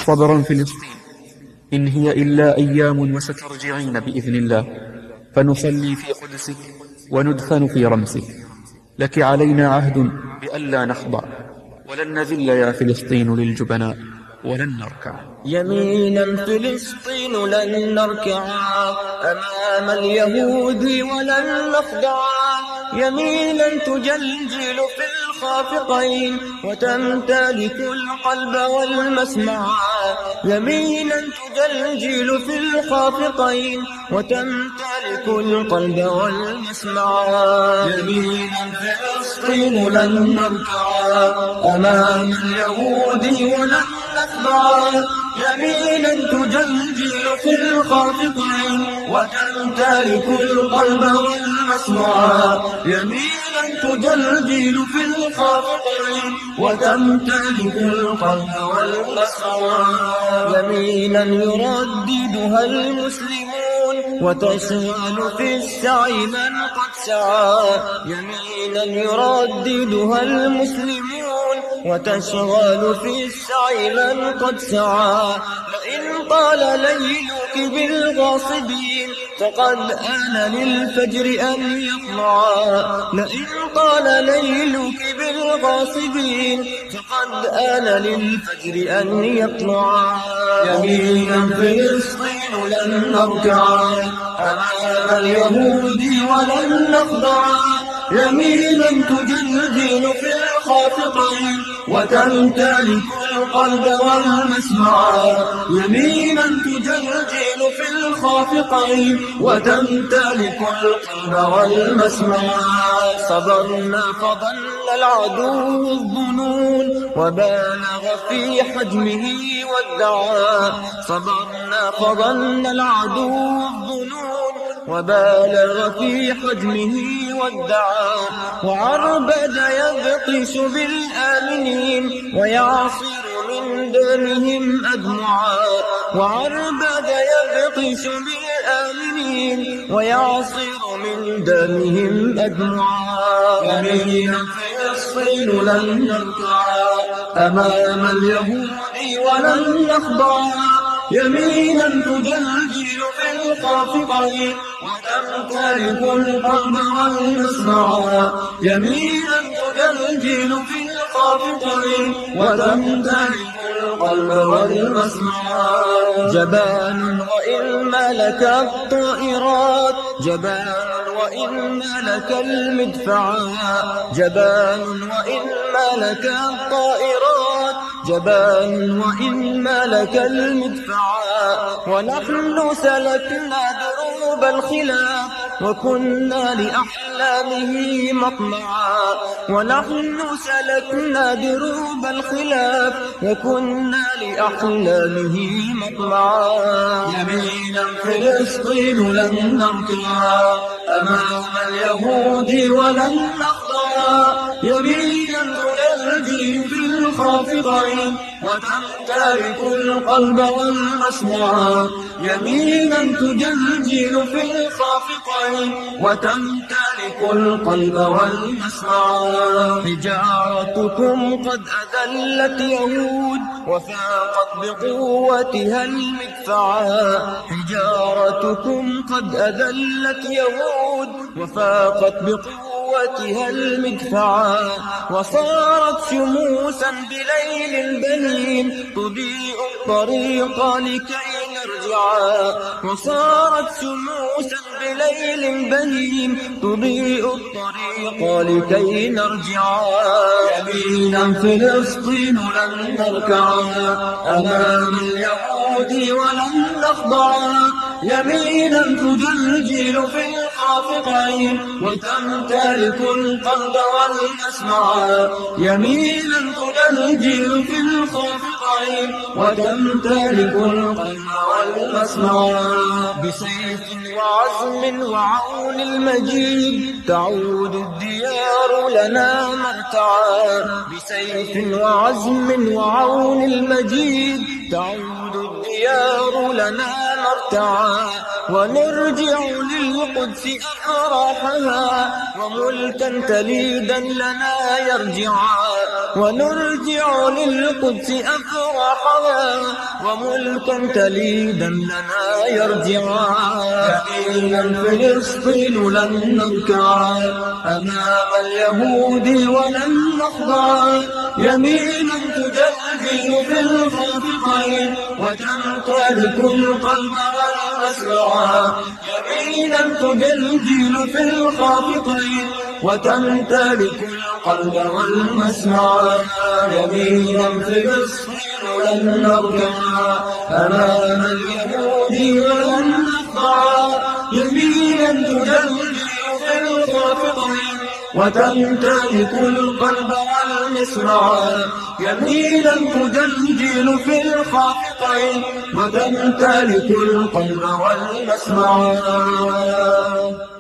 صبرا فلسطين، إن هي إلا أيام وسترجعين بإذن الله، فنصلي في قدسك وندفن في رمسك. لك علينا عهد بألا نخضع، ولن نذل يا فلسطين للجبناء، ولن نركع. يمينا فلسطين لن نركع أمام اليهود ولن نخضع، يمينا تجلجل في الخافقين وتمتلك القلب والمسمع، يمينا تجلجل في الخافقين وتمتلك القلب والمسمع. يمينا فلسطين لن نركع أمام اليهود ولن نخضع، يمينا تجلجل في الخافقين وتمتلك القلب والمسمع، يمينا تجلجل في الخافقين وتمتلك القلب والمسمع. يمينا يرددها المسلمون وتشغل في السعي من قد سعى، يمينا يرددها المسلمون وتشغل في السعي من قد سعى. لئن طال ليلك بالغاصبين فقد آن للفجر أن يطلع، لئن طال ليلك بالغاصبين فقد آن للفجر أن يطلع. يمينا فلسطين لن نركع أمام اليهود ولن نخضع، يمينا تجلجل في الخافقين وتمتلك القلب والمسمع، يمينا تجلجل في الخافقين وتمتلك القلب والمسمع. صبرنا فظل العدو الظنون وبالغ في حجمه وادعى، صبرنا فظل العدو الظنون وبالغ في حجمه وادعى، وعربد يبطش بالآمنين ويعصر من دمهم أدمعا، وعربد يبطش بالآمنين ويعصر من دمهم أدمعا. يمينا فلسطين لن نركع أمام اليهود ولن نخضع، يمينا تجلجل في الخافقين وتمتلك القلب والمسمع، يمينا تجلجل في الخافقين وتمتلك القلب والمسمع. جبان وإن ملك الطائرات، جبان وإن ملك المدفعات، جبان وإن ملك الطائرات، جبان وإن ملك المدفعات. ونحن سلكنا دروب الخلاف وكنا لأحلامه مطمعا، ونحن سلكنا دروب الخلاف وكنا لأحلامه مطمعا. يمينا فلسطين لن نركع أمام اليهود ولن نخضع، يمينا تجلجل في الخافقين وتمتلك القلب والمسمع، يمينا تجلجل في الخافقين وتمتلك القلب والمسمع. حجارتكم قد أذلت يهود وفاقت بقوتها المدفعا، حجارتكم قد أذلت يهود وفاقت بقوتها المدفعا، وصارت شموسا بليل البنين تضيء الطريق لكي نرجعا، وصارت شموسا بليل البنين تضيء الطريق لكي نرجعا. يمينا فلسطين لن نركع أمام اليهود ولن نخضع، يمينا تجلجل في الخافقين وتمتلك القلب والمسمع، يمينا تجلجل في الخافقين وتمتلك القلب والمسمع. بسيف وعزم وعون المجيد تعود الديار لنا مرتعا، بسيف وعزم وعون المجيد تعود الديار لنا نرتعى ونرجع للقدس أفراحها وملكا تليدا لنا يرجعا ونرجع للقدس أفراحها وملكا تليدا لنا يرجعا يمينا فلسطين لن نركع أمام اليهود ولن نخضع يمينا تجلجل في الخافقين وتمتلك القلب والمسمع يمينا تجلجل في الخافقين وتمتلك القلب والمسمع يمينا فلسطين لن نركع أمام اليهود ولن نخضع يمينا تجلجل في الخافقين وتمتلك القلب والمسمع يمينا تجلجل في الخافقين وتمتلك القلب والمسمع